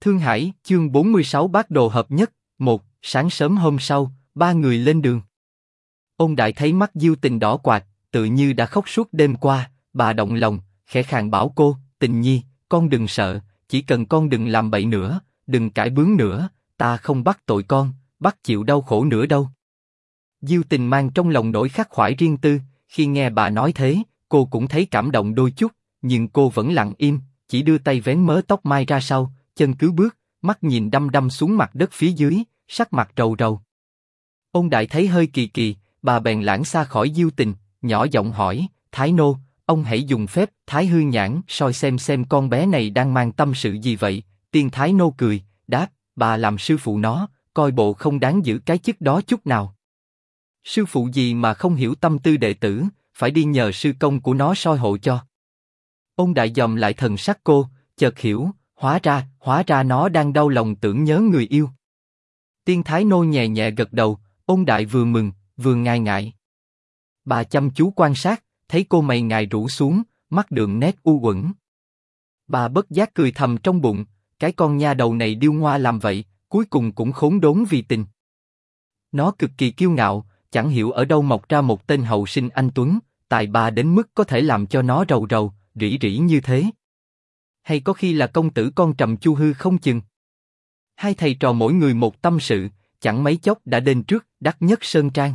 Thương Hải, chương 46 bát đồ hợp nhất. Một, sáng sớm hôm sau, ba người lên đường. Ôn Đại thấy mắt Diêu Tình đỏ quạt, tự như đã khóc suốt đêm qua, bà động lòng, khẽ khàng bảo cô, Tình nhi, con đừng sợ, chỉ cần con đừng làm bậy nữa, đừng cãi bướng nữa, ta không bắt tội con, bắt chịu đau khổ nữa đâu. Diêu Tình mang trong lòng nỗi khắc khoải riêng tư, khi nghe bà nói thế, cô cũng thấy cảm động đôi chút, nhưng cô vẫn lặng im, chỉ đưa tay vén mớ tóc mai ra sau, chân cứ bước, mắt nhìn đăm đăm xuống mặt đất phía dưới, sắc mặt rầu rầu. Ôn Đại thấy hơi kỳ kỳ, bà bèn lãng xa khỏi Diêu Tình, nhỏ giọng hỏi, Thái Nô, ông hãy dùng phép Thái Hư nhãn soi xem con bé này đang mang tâm sự gì vậy. Tiên Thái Nô cười, đáp, bà làm sư phụ nó, coi bộ không đáng giữ cái chức đó chút nào. Sư phụ gì mà không hiểu tâm tư đệ tử, phải đi nhờ sư công của nó soi hộ cho. Ôn Đại dòm lại thần sắc cô, chợt hiểu, hóa ra nó đang đau lòng tưởng nhớ người yêu. Tiên Thái Nô nhẹ nhẹ gật đầu, Ôn Đại vừa mừng, vừa ngại ngại. Bà chăm chú quan sát, thấy cô mày ngài rũ xuống, mắt đượm nét u uẩn. Bà bất giác cười thầm trong bụng, cái con nha đầu này điêu ngoa làm vậy, cuối cùng cũng khốn đốn vì tình. Nó cực kỳ kiêu ngạo, chẳng hiểu ở đâu mọc ra một tên hậu sinh anh tuấn, tài ba đến mức có thể làm cho nó rầu rầu, rỉ rỉ như thế. Hay có khi là công tử con Trầm Chu Hư không chừng. Hai thầy trò mỗi người một tâm sự, chẳng mấy chốc đã đến trước Đắc Nhất Sơn Trang.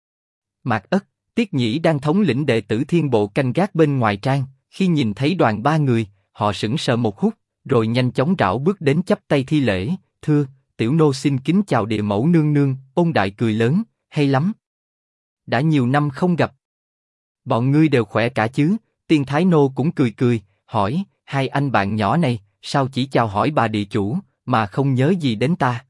Mạc Ất, Tiết Nhĩ đang thống lĩnh đệ tử Thiên Bộ canh gác bên ngoài trang, khi nhìn thấy đoàn ba người, họ sững sờ một hút, rồi nhanh chóng rảo bước đến chắp tay thi lễ, thưa, tiểu nô xin kính chào địa mẫu nương nương. Ôn Đại cười lớn, hay lắm. Đã nhiều năm không gặp. Bọn ngươi đều khỏe cả chứ? Tiên Thái Nô cũng cười, hỏi, hai anh bạn nhỏ này, sao chỉ chào hỏi bà địa chủ, mà không nhớ gì đến ta?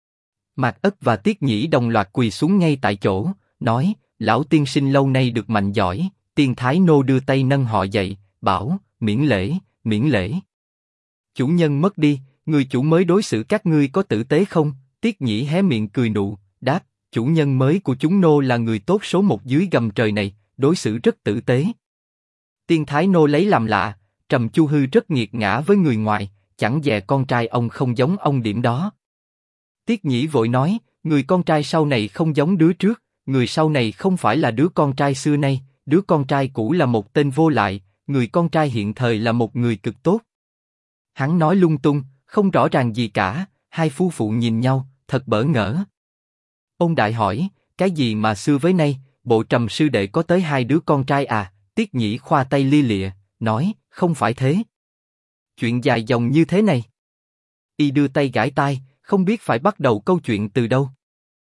Mạc Ất và Tiết Nhĩ đồng loạt quỳ xuống ngay tại chỗ, nói, lão tiên sinh lâu nay được mạnh giỏi. Tiên Thái Nô đưa tay nâng họ dậy, bảo, miễn lễ. Chủ nhân mất đi, người chủ mới đối xử các ngươi có tử tế không? Tiết Nhĩ hé miệng cười nụ, đáp, chủ nhân mới của chúng nô là người tốt số một dưới gầm trời này, đối xử rất tử tế. Tiên Thái Nô lấy làm lạ, Trầm Chu Hư rất nghiệt ngã với người ngoài, chẳng dè con trai ông không giống ông điểm đó. Tiết Nhĩ vội nói, người con trai sau này không giống đứa trước, người sau này không phải là đứa con trai xưa nay, đứa con trai cũ là một tên vô lại, người con trai hiện thời là một người cực tốt. Hắn nói lung tung, không rõ ràng gì cả, hai phu phụ nhìn nhau, thật bỡ ngỡ. Ôn Đại hỏi, cái gì mà xưa với nay, bộ Trầm sư đệ có tới hai đứa con trai à? Tiết Nhĩ khoa tay lia lịa, nói, không phải thế. Chuyện dài dòng như thế này. Y đưa tay gãi tai, không biết phải bắt đầu câu chuyện từ đâu.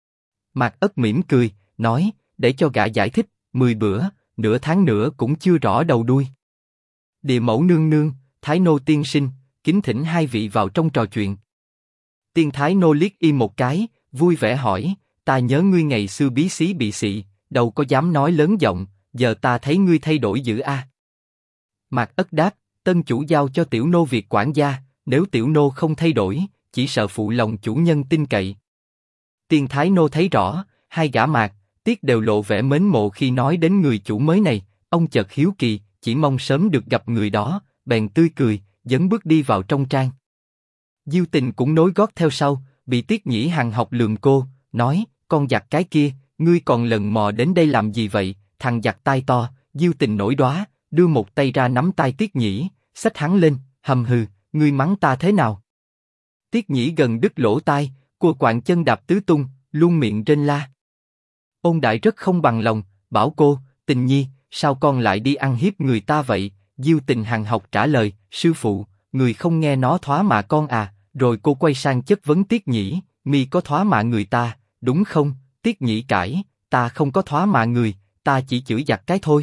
Mạc Ất mỉm cười, nói, để cho gã giải thích, 10 bữa, nửa tháng nữa cũng chưa rõ đầu đuôi. Địa mẫu nương nương, Thái Nô tiên sinh, kính thỉnh hai vị vào trong trò chuyện. Tiên Thái Nô liếc Y một cái, vui vẻ hỏi, ta nhớ ngươi ngày xưa bí xí bị xị, đâu có dám nói lớn giọng, giờ ta thấy ngươi thay đổi dữ a. Mạc Ất đáp, tân chủ giao cho tiểu nô việc quản gia, nếu tiểu nô không thay đổi, chỉ sợ phụ lòng chủ nhân tin cậy. Tiên Thái Nô thấy rõ, hai gã Mạc, Tiết đều lộ vẻ mến mộ khi nói đến người chủ mới này, ông chợt hiếu kỳ, chỉ mong sớm được gặp người đó, bèn tươi cười, dấn bước đi vào trong trang. Diêu Tình cũng nối gót theo sau, bị Tiết Nhĩ hằn học lườm cô, nói, con giặc cái kia, ngươi còn lần mò đến đây làm gì vậy? Thằng giặc tai to. Diêu Tình nổi đoá, đưa một tay ra nắm tay Tiết Nhĩ, xách hắn lên, hầm hừ, ngươi mắng ta thế nào? Tiết Nhĩ gần đứt lỗ tai, cua quạng chân đạp tứ tung, luôn miệng rên la. Ôn Đại rất không bằng lòng, bảo cô, Tình nhi, sao con lại đi ăn hiếp người ta vậy? Diêu Tình hằn học trả lời, sư phụ, người không nghe nó thoá mạ con à? Rồi cô quay sang chất vấn Tiết Nhĩ, mi có thoá mạ người ta, đúng không? Tiết Nhĩ cãi, ta không có thoá mạ người, ta chỉ chửi giặc cái thôi.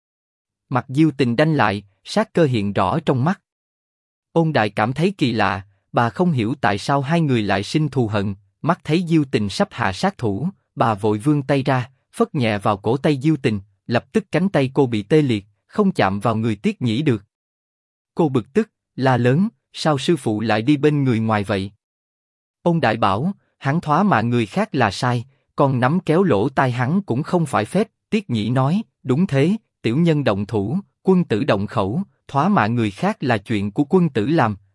Mặt Diêu Tình đanh lại, sát cơ hiện rõ trong mắt. Ôn Đại cảm thấy kỳ lạ, bà không hiểu tại sao hai người lại sinh thù hận. Mắt thấy Diêu Tình sắp hạ sát thủ, bà vội vươn tay ra, phất nhẹ vào cổ tay Diêu Tình, lập tức cánh tay cô bị tê liệt, không chạm vào người Tiết Nhĩ được. Cô bực tức, la lớn, sao sư phụ lại đi bên người ngoài vậy? Ôn Đại bảo, hắn thoá mạ người khác là sai, còn nắm kéo lỗ tai hắn cũng không phải phép. Tiết Nhĩ nói, đúng thế, tiểu nhân động thủ, quân tử động khẩu, thoá mạ người khác là chuyện của quân tử làm,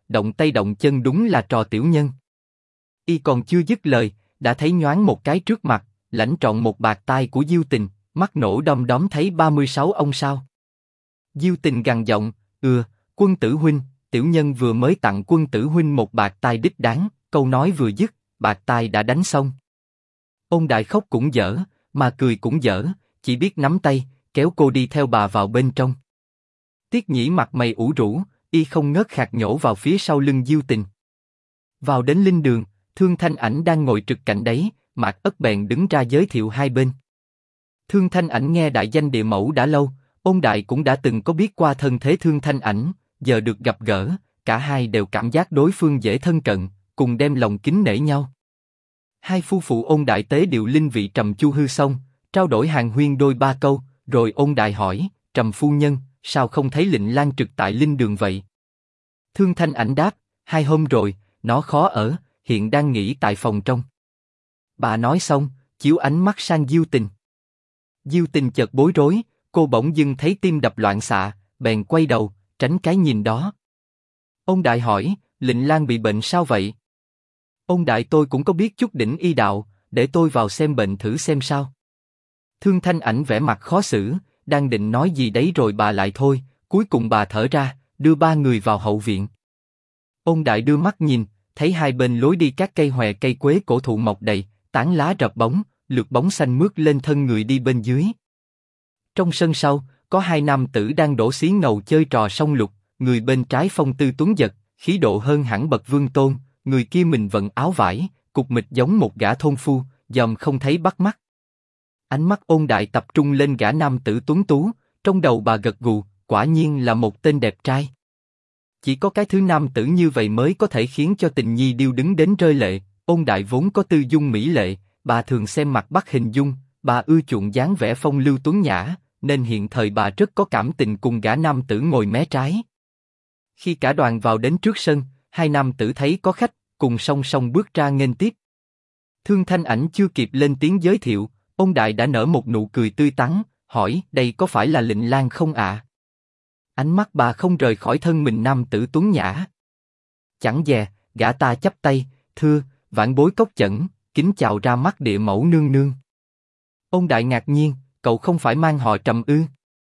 động tay động chân đúng là trò tiểu nhân. Y còn chưa dứt lời, đã thấy nhoáng một cái trước mặt, lãnh trọn một bạt tai của Diêu Tình, mắt nổ đom đóm thấy 36 ông sao. Diêu Tình gằn giọng, quân tử huynh, tiểu nhân vừa mới tặng quân tử huynh một bạt tai đích đáng, câu nói vừa dứt, bạt tai đã đánh xong. Ôn Đại khóc cũng dở, mà cười cũng dở, chỉ biết nắm tay, kéo cô đi theo bà vào bên trong. Tiết Nhĩ mặt mày ủ rũ, y không ngớt khạc nhổ vào phía sau lưng Diêu Tình. Vào đến linh đường, Thương Thanh Ảnh đang ngồi trực cạnh đấy, Mạc Ất bèn đứng ra giới thiệu hai bên. Thương Thanh Ảnh nghe đại danh địa mẫu đã lâu, Ôn Đại cũng đã từng có biết qua thân thế Thương Thanh Ảnh, giờ được gặp gỡ, cả hai đều cảm giác đối phương dễ thân cận, cùng đem lòng kính nể nhau. Hai phu phụ Ôn Đại tế điệu linh vị Trầm Chu Hư xong, trao đổi hàn huyên đôi ba câu, rồi Ôn Đại hỏi, Trầm phu nhân, sao không thấy Lệnh Lang trực tại linh đường vậy? Thương Thanh Ảnh đáp, 2 hôm rồi, nó khó ở, hiện đang nghỉ tại phòng trong. Bà nói xong, chiếu ánh mắt sang Diêu Tình. Diêu Tình chợt bối rối, cô bỗng dưng thấy tim đập loạn xạ, bèn quay đầu, tránh cái nhìn đó. Ôn Đại hỏi, Lệnh Lang bị bệnh sao vậy? Ôn Đại tôi cũng có biết chút đỉnh y đạo, để tôi vào xem bệnh thử xem sao. Thương Thanh Ảnh vẻ mặt khó xử, đang định nói gì đấy rồi bà lại thôi, cuối cùng bà thở ra, đưa 3 người vào hậu viện. Ôn Đại đưa mắt nhìn, thấy hai bên lối đi các cây hòe cây quế cổ thụ mọc đầy, tán lá rợp bóng, lượt bóng xanh mướt lên thân người đi bên dưới. Trong sân sau, có 2 nam tử đang đổ xí ngầu chơi trò song lục, người bên trái phong tư tuấn giật, khí độ hơn hẳn bậc vương tôn, người kia mình vận áo vải, cục mịch giống một gã thôn phu, dòm không thấy bắt mắt. Ánh mắt Ôn Đại tập trung lên gã nam tử tuấn tú, trong đầu bà gật gù, quả nhiên là một tên đẹp trai. Chỉ có cái thứ nam tử như vậy mới có thể khiến cho Tình Nhi điêu đứng đến rơi lệ. Ôn Đại vốn có tư dung mỹ lệ, bà thường xem mặt bắt hình dung, bà ưa chuộng dáng vẻ phong lưu tuấn nhã, nên hiện thời bà rất có cảm tình cùng gã nam tử ngồi mé trái. Khi cả đoàn vào đến trước sân, 2 nam tử thấy có khách, cùng song song bước ra nghênh tiếp. Thương Thanh Ảnh chưa kịp lên tiếng giới thiệu, Ôn Đại đã nở một nụ cười tươi tắn, hỏi, đây có phải là Lệnh Lang không ạ? Ánh mắt bà không rời khỏi thân mình nam tử tuấn nhã. Chẳng dè, gã ta chắp tay, thưa, vãn bối Cốc Chẩn, kính chào ra mắt địa mẫu nương nương. Ôn Đại ngạc nhiên, cậu không phải mang họ Trầm ư?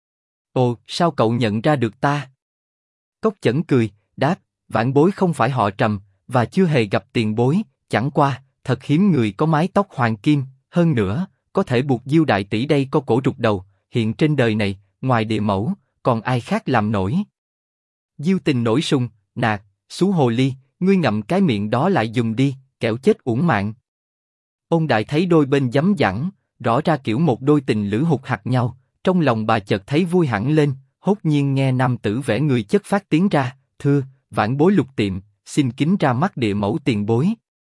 Ồ, sao cậu nhận ra được ta? Cốc Chẩn cười, đáp, vãn bối không phải họ Trầm, và chưa hề gặp tiền bối, chẳng qua, thật hiếm người có mái tóc hoàng kim, hơn nữa, có thể buộc Diêu đại tỷ đây có cổ rụt đầu, hiện trên đời này, ngoài địa mẫu, còn ai khác làm nổi. Diêu Tình nổi sung, nạt, xú hồ ly, ngươi ngậm cái miệng đó lại dùng đi, kẻo chết uổng mạng. Ôn Đại thấy đôi bên dấm dẳng, rõ ra kiểu một đôi tình lữ hụt hặc nhau, trong lòng bà chợt thấy vui hẳn lên, hốt nhiên nghe nam tử vẽ người chất phát tiếng ra, thưa, vãn bối Lục Tiệm, xin kính ra mắt địa mẫu tiền bối.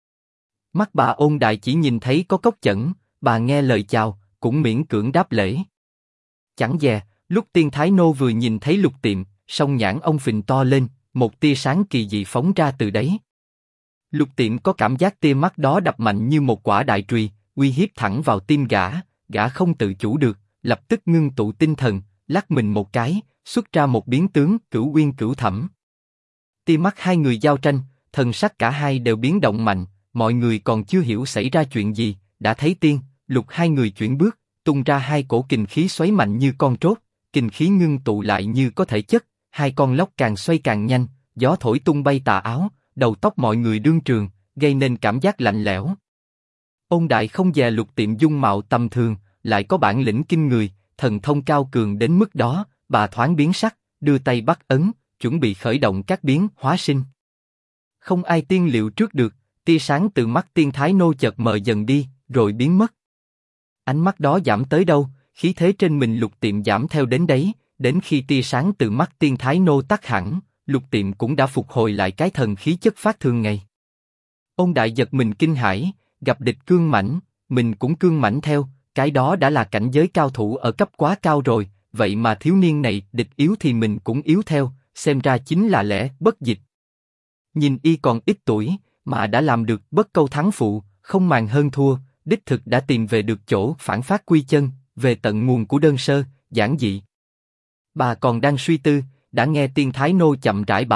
Mắt bà Ôn Đại chỉ nhìn thấy có Cốc Chẩn, bà nghe lời chào, cũng miễn cưỡng đáp lễ. Chẳng dè, lúc Tiên Thái Nô vừa nhìn thấy Lục Tiệm, song nhãn ông phình to lên, một tia sáng kỳ dị phóng ra từ đấy. Lục Tiệm có cảm giác tia mắt đó đập mạnh như một quả đại chùy, uy hiếp thẳng vào tim gã, gã không tự chủ được, lập tức ngưng tụ tinh thần, lắc mình một cái, xuất ra một biến tướng Cửu Uyên Cửu Thẩm. Tia mắt hai người giao tranh, thần sắc cả hai đều biến động mạnh, mọi người còn chưa hiểu xảy ra chuyện gì, đã thấy Tiên, Lục hai người chuyển bước, tung ra 2 cổ kình khí xoáy mạnh như con trốt, kình khí ngưng tụ lại như có thể chất, 2 con lốc càng xoay càng nhanh, gió thổi tung bay tà áo, đầu tóc mọi người đương trường, gây nên cảm giác lạnh lẽo. Ôn Đại không dè Lục Tiệm dung mạo tầm thường, lại có bản lĩnh kinh người, thần thông cao cường đến mức đó, bà thoáng biến sắc, đưa tay bắt ấn, chuẩn bị khởi động các biến hóa sinh. Không ai tiên liệu trước được, tia sáng từ mắt Tiên Thái Nô chợt mờ dần đi, rồi biến mất. Ánh mắt đó giảm tới đâu, khí thế trên mình Lục Tiệm giảm theo đến đấy, đến khi tia sáng từ mắt Tiên Thái Nô tắt hẳn, Lục Tiệm cũng đã phục hồi lại cái thần khí chất phát thường ngày. Ôn Đại giật mình kinh hãi, gặp địch cương mãnh, mình cũng cương mãnh theo, cái đó đã là cảnh giới cao thủ ở cấp quá cao rồi, vậy mà thiếu niên này địch yếu thì mình cũng yếu theo, xem ra chính là lẽ bất dịch. Nhìn y còn ít tuổi, mà đã làm được bất câu thắng phụ, không màng hơn thua, đích thực đã tìm về được chỗ phản phát quy chân, về tận nguồn của đơn sơ, giản dị. Bà còn đang suy tư, đã nghe Tiên Thái Nô chậm rãi bảo,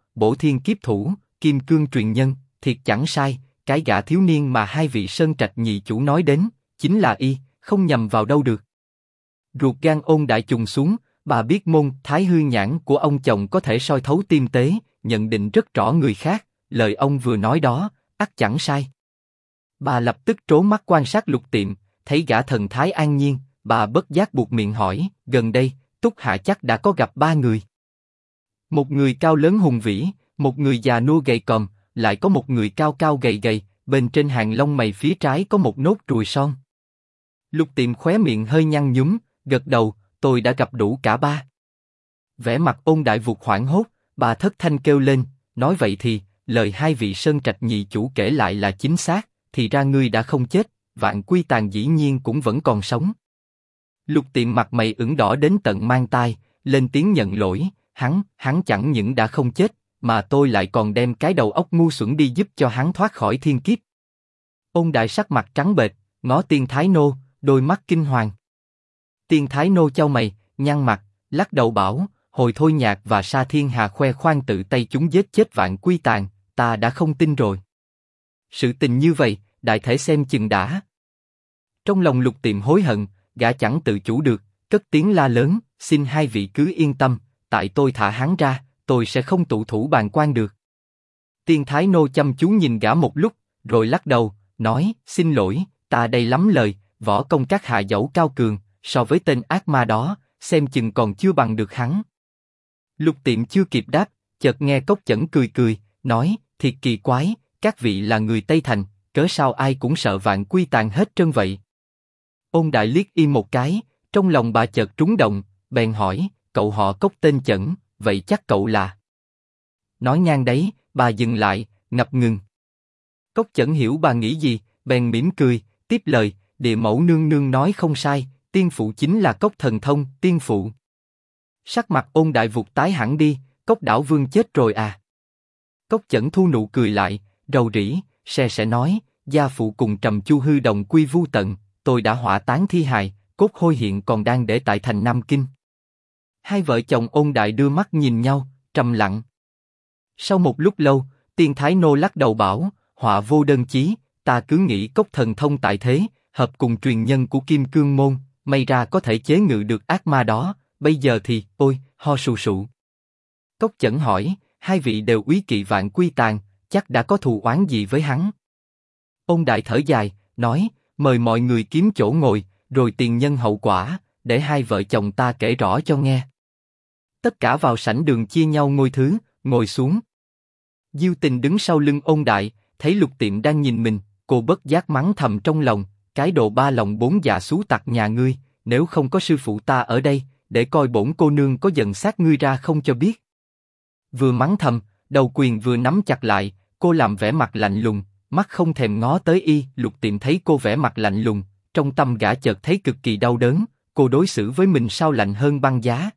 bổ thiên kiếp thủ, kim cương truyền nhân, thiệt chẳng sai, cái gã thiếu niên mà hai vị Sơn Trạch nhị chủ nói đến, chính là y, không nhầm vào đâu được. Ruột gan Ôn Đại trùng xuống, bà biết môn Thái Hư nhãn của ông chồng có thể soi thấu tim tế, nhận định rất rõ người khác, lời ông vừa nói đó, ắt chẳng sai. Bà lập tức trố mắt quan sát Lục Tiệm, thấy gã thần thái an nhiên, bà bất giác buột miệng hỏi, gần đây, Túc Hạ chắc đã có gặp ba người. Một người cao lớn hùng vĩ, một người già nua gầy còm, lại có một người cao cao gầy gầy, bên trên hàng lông mày phía trái có một nốt ruồi son. Lục Tiệm khóe miệng hơi nhăn nhúm, gật đầu, tôi đã gặp đủ cả ba. Vẻ mặt Ôn Đại vụt hoảng hốt, bà thất thanh kêu lên, nói vậy thì, lời hai vị Sơn Trạch nhị chủ kể lại là chính xác, thì ra ngươi đã không chết, Vạn Quy Tàn dĩ nhiên cũng vẫn còn sống. Lục Tiệm mặt mày ửng đỏ đến tận mang tai, lên tiếng nhận lỗi, hắn chẳng những đã không chết, mà tôi lại còn đem cái đầu óc ngu xuẩn đi giúp cho hắn thoát khỏi thiên kiếp. Ôn Đại sắc mặt trắng bệch, ngó Tiên Thái Nô, đôi mắt kinh hoàng. Tiên Thái Nô chau mày, nhăn mặt, lắc đầu bảo, hồi thôi Nhạc và Sa Thiên Hà khoe khoang tự tay chúng giết chết Vạn Quy Tàn, ta đã không tin rồi. Sự tình như vậy, đại thể xem chừng đã. Trong lòng Lục Tiệm hối hận, gã chẳng tự chủ được, cất tiếng la lớn, xin hai vị cứ yên tâm, tại tôi thả hắn ra, tôi sẽ không tụ thủ bàn quan được. Tiên Thái Nô chăm chú nhìn gã một lúc, rồi lắc đầu, nói, xin lỗi, ta đây lắm lời, võ công các hạ dẫu cao cường, so với tên ác ma đó, xem chừng còn chưa bằng được hắn. Lục Tiệm chưa kịp đáp, chợt nghe Cốc Chẩn cười cười, nói, thiệt kỳ quái, các vị là người Tây Thành, cớ sao ai cũng sợ Vạn Quy Tàn hết trơn vậy? Ôn Đại liếc y một cái, trong lòng bà chợt trúng động, bèn hỏi, cậu họ Cốc tên Chẩn, vậy chắc cậu là... Nói ngang đấy, bà dừng lại, ngập ngừng. Cốc Chẩn hiểu bà nghĩ gì, bèn mỉm cười, tiếp lời, địa mẫu nương nương nói không sai, tiên phụ chính là Cốc Thần Thông, tiên phụ. Sắc mặt Ôn Đại vụt tái hẳn đi, Cốc Đảo Vương chết rồi à? Cốc Chẩn thu nụ cười lại, rầu rĩ, sẽ nói, gia phụ cùng Trầm Chu Hư đồng quy vu tận, tôi đã hỏa táng thi hài, cốt hôi hiện còn đang để tại thành Nam Kinh. Hai vợ chồng Ôn Đại đưa mắt nhìn nhau, trầm lặng. Sau một lúc lâu, Tiên Thái Nô lắc đầu bảo, họa vô đơn chí, ta cứ nghĩ Cốc Thần Thông tại thế, hợp cùng truyền nhân của Kim Cương Môn, may ra có thể chế ngự được ác ma đó, bây giờ thì, ôi, ho sù sụ. Cốc Chẩn hỏi, hai vị đều úy kỵ Vạn Quy Tàn, chắc đã có thù oán gì với hắn? Ôn Đại thở dài, nói, mời mọi người kiếm chỗ ngồi, rồi tiền nhân hậu quả, để hai vợ chồng ta kể rõ cho nghe. Tất cả vào sảnh đường chia nhau ngồi thứ, ngồi xuống. Diêu Tình đứng sau lưng Ôn Đại, thấy Lục Tiệm đang nhìn mình, cô bất giác mắng thầm trong lòng, cái đồ ba lòng bốn dạ xú tặc nhà ngươi, nếu không có sư phụ ta ở đây, để coi bổn cô nương có giận sát ngươi ra không cho biết. Vừa mắng thầm, đầu quyền vừa nắm chặt lại, cô làm vẻ mặt lạnh lùng, mắt không thèm ngó tới y. Lục Tiệm thấy cô vẻ mặt lạnh lùng, trong tâm gã chợt thấy cực kỳ đau đớn, cô đối xử với mình sao lạnh hơn băng giá.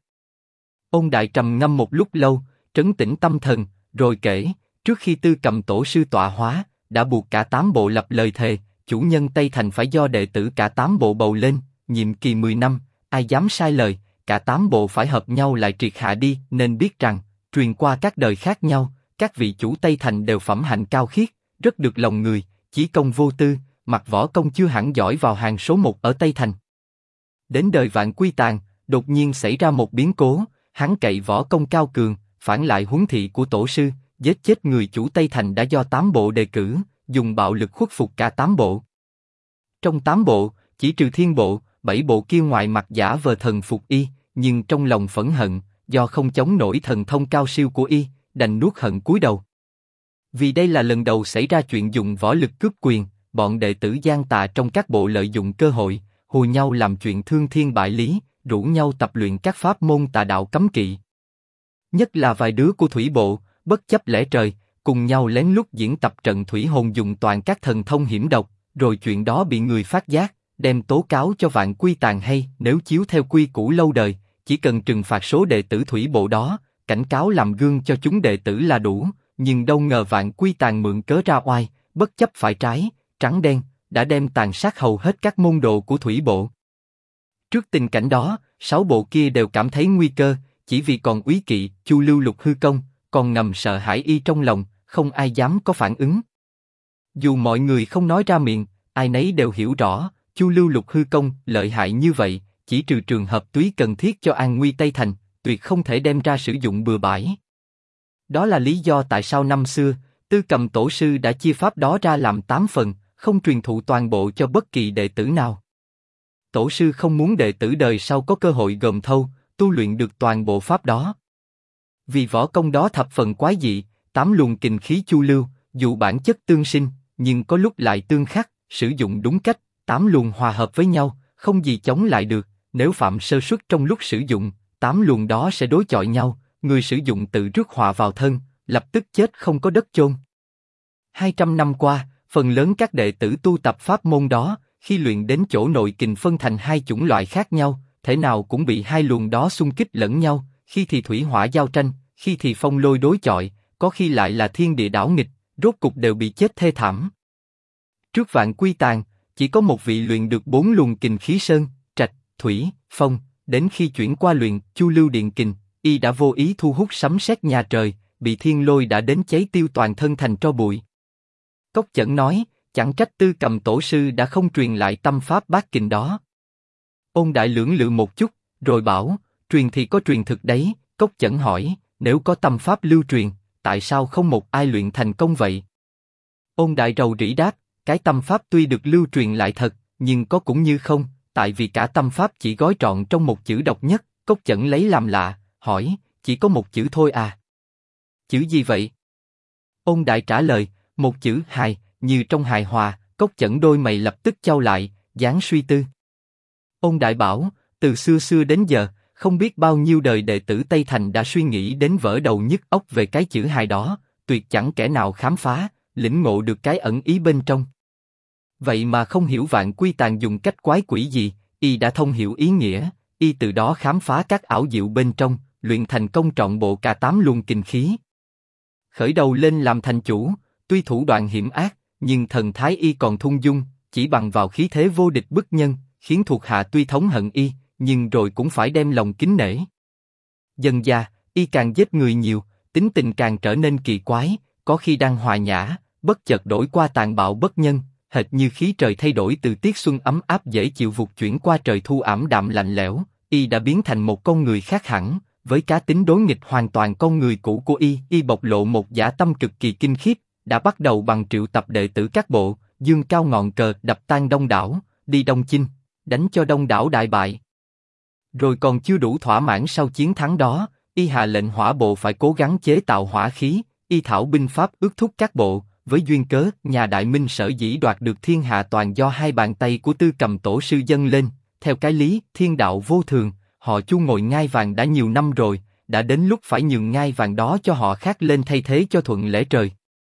Ôn Đại trầm ngâm một lúc lâu, trấn tĩnh tâm thần, rồi kể, trước khi Tư Cầm tổ sư tọa hóa, đã buộc cả 8 bộ lập lời thề, chủ nhân Tây Thành phải do đệ tử cả 8 bộ bầu lên, nhiệm kỳ 10 năm, ai dám sai lời, cả 8 bộ phải hợp nhau lại triệt hạ đi. Nên biết rằng, truyền qua các đời khác nhau, các vị chủ Tây Thành đều phẩm hạnh cao khiết, rất được lòng người, chí công vô tư, mặc võ công chưa hẳn giỏi vào hàng số 1 ở Tây Thành. Đến đời Vạn Quy Tàn, đột nhiên xảy ra một biến cố, hắn cậy võ công cao cường, phản lại huấn thị của tổ sư, giết chết người chủ Tây Thành đã do 8 bộ đề cử, dùng bạo lực khuất phục cả 8 bộ. Trong 8 bộ, chỉ trừ Thiên bộ, 7 bộ kia ngoài mặt giả vờ thần phục y, nhưng trong lòng phẫn hận, do không chống nổi thần thông cao siêu của y, đành nuốt hận cúi đầu. Vì đây là lần đầu xảy ra chuyện dùng võ lực cướp quyền, bọn đệ tử gian tà trong các bộ lợi dụng cơ hội, hùa nhau làm chuyện thương thiên bại lý, rủ nhau tập luyện các pháp môn tà đạo cấm kỵ. Nhất là vài đứa của thủy bộ, bất chấp lẽ trời, cùng nhau lén lút diễn tập trận thủy hồn dùng toàn các thần thông hiểm độc, rồi chuyện đó bị người phát giác, đem tố cáo cho Vạn Quy Tàn hay. Nếu chiếu theo quy củ lâu đời, chỉ cần trừng phạt số đệ tử thủy bộ đó, cảnh cáo làm gương cho chúng đệ tử là đủ. Nhưng đâu ngờ Vạn Quy Tàn mượn cớ ra oai, bất chấp phải trái, trắng đen, đã đem tàn sát hầu hết các môn đồ của thủy bộ. Trước tình cảnh đó, 6 bộ kia đều cảm thấy nguy cơ, chỉ vì còn úy kỵ Chu Lưu Lục hư công, còn ngầm sợ hãi y trong lòng, không ai dám có phản ứng. Dù mọi người không nói ra miệng, ai nấy đều hiểu rõ, Chu Lưu Lục hư công lợi hại như vậy, chỉ trừ trường hợp túy cần thiết cho an nguy Tây Thành, tuyệt không thể đem ra sử dụng bừa bãi. Đó là lý do tại sao năm xưa, Tư Cầm tổ sư đã chia pháp đó ra làm 8 phần, không truyền thụ toàn bộ cho bất kỳ đệ tử nào. Tổ sư không muốn đệ tử đời sau có cơ hội gồm thâu, tu luyện được toàn bộ pháp đó. Vì võ công đó thập phần quái dị, 8 luồng kình khí chu lưu, dù bản chất tương sinh, nhưng có lúc lại tương khắc, sử dụng đúng cách, 8 luồng hòa hợp với nhau, không gì chống lại được. Nếu phạm sơ suất trong lúc sử dụng, 8 luồng đó sẽ đối chọi nhau, người sử dụng tự rước họa vào thân, lập tức chết không có đất chôn. 200 năm qua, phần lớn các đệ tử tu tập pháp môn đó, khi luyện đến chỗ nội kình phân thành hai chủng loại khác nhau, thể nào cũng bị hai luồng đó xung kích lẫn nhau, khi thì thủy hỏa giao tranh, khi thì phong lôi đối chọi, có khi lại là thiên địa đảo nghịch, rốt cục đều bị chết thê thảm. Trước Vạn Quy Tàn, chỉ có một vị luyện được 4 luồng kình khí sơn, trạch, thủy, phong, đến khi chuyển qua luyện Chu Lưu Điện Kình, y đã vô ý thu hút sấm sét nhà trời, bị thiên lôi đã đến cháy tiêu toàn thân thành tro bụi. Cốc Chẩn nói, chẳng trách Tư Cầm tổ sư đã không truyền lại tâm pháp bát kình đó. Ôn Đại lưỡng lự một chút, rồi bảo, truyền thì có truyền thực đấy. Cốc Chẩn hỏi, nếu có tâm pháp lưu truyền, tại sao không một ai luyện thành công vậy? Ôn Đại rầu rĩ đáp, cái tâm pháp tuy được lưu truyền lại thật, nhưng có cũng như không, tại vì cả tâm pháp chỉ gói trọn trong một chữ độc nhất. Cốc Chẩn lấy làm lạ, hỏi, chỉ có một chữ thôi à? Chữ gì vậy? Ôn Đại trả lời, một chữ hài, như trong hài hòa. Cốc Chẩn đôi mày lập tức chau lại, dáng suy tư. Ôn Đại bảo, từ xưa xưa đến giờ, không biết bao nhiêu đời đệ tử Tây Thành đã suy nghĩ đến vỡ đầu nhức óc về cái chữ hài đó, tuyệt chẳng kẻ nào khám phá, lĩnh ngộ được cái ẩn ý bên trong. Vậy mà không hiểu Vạn Quy Tàn dùng cách quái quỷ gì, y đã thông hiểu ý nghĩa, y từ đó khám phá các ảo diệu bên trong, luyện thành công trọn bộ cả 8 luồng kình khí. Khởi đầu lên làm thành chủ, tuy thủ đoạn hiểm ác, nhưng thần thái y còn thung dung, chỉ bằng vào khí thế vô địch bức nhân, khiến thuộc hạ tuy thống hận y, nhưng rồi cũng phải đem lòng kính nể. Dần dà, y càng giết người nhiều, tính tình càng trở nên kỳ quái, có khi đang hòa nhã, bất chợt đổi qua tàn bạo bất nhân, hệt như khí trời thay đổi từ tiết xuân ấm áp dễ chịu vụt chuyển qua trời thu ảm đạm lạnh lẽo, y đã biến thành một con người khác hẳn, với cá tính đối nghịch hoàn toàn con người cũ của y bộc lộ một dã tâm cực kỳ kinh khiếp, đã bắt đầu bằng triệu tập đệ tử các bộ, dương cao ngọn cờ đập tan Đông Đảo, đi Đông Chinh, đánh cho Đông Đảo đại bại. Rồi còn chưa đủ thỏa mãn sau chiến thắng đó, y hạ lệnh hỏa bộ phải cố gắng chế tạo hỏa khí, y thảo binh pháp ước thúc các bộ, với duyên cớ nhà Đại Minh sở dĩ đoạt được thiên hạ toàn do hai bàn tay của Tư Cầm tổ sư dâng lên, theo cái lý thiên đạo vô thường, họ Chu ngồi ngai vàng đã nhiều năm rồi, đã đến lúc phải nhường ngai vàng đó cho họ khác lên thay thế cho thuận lễ trời.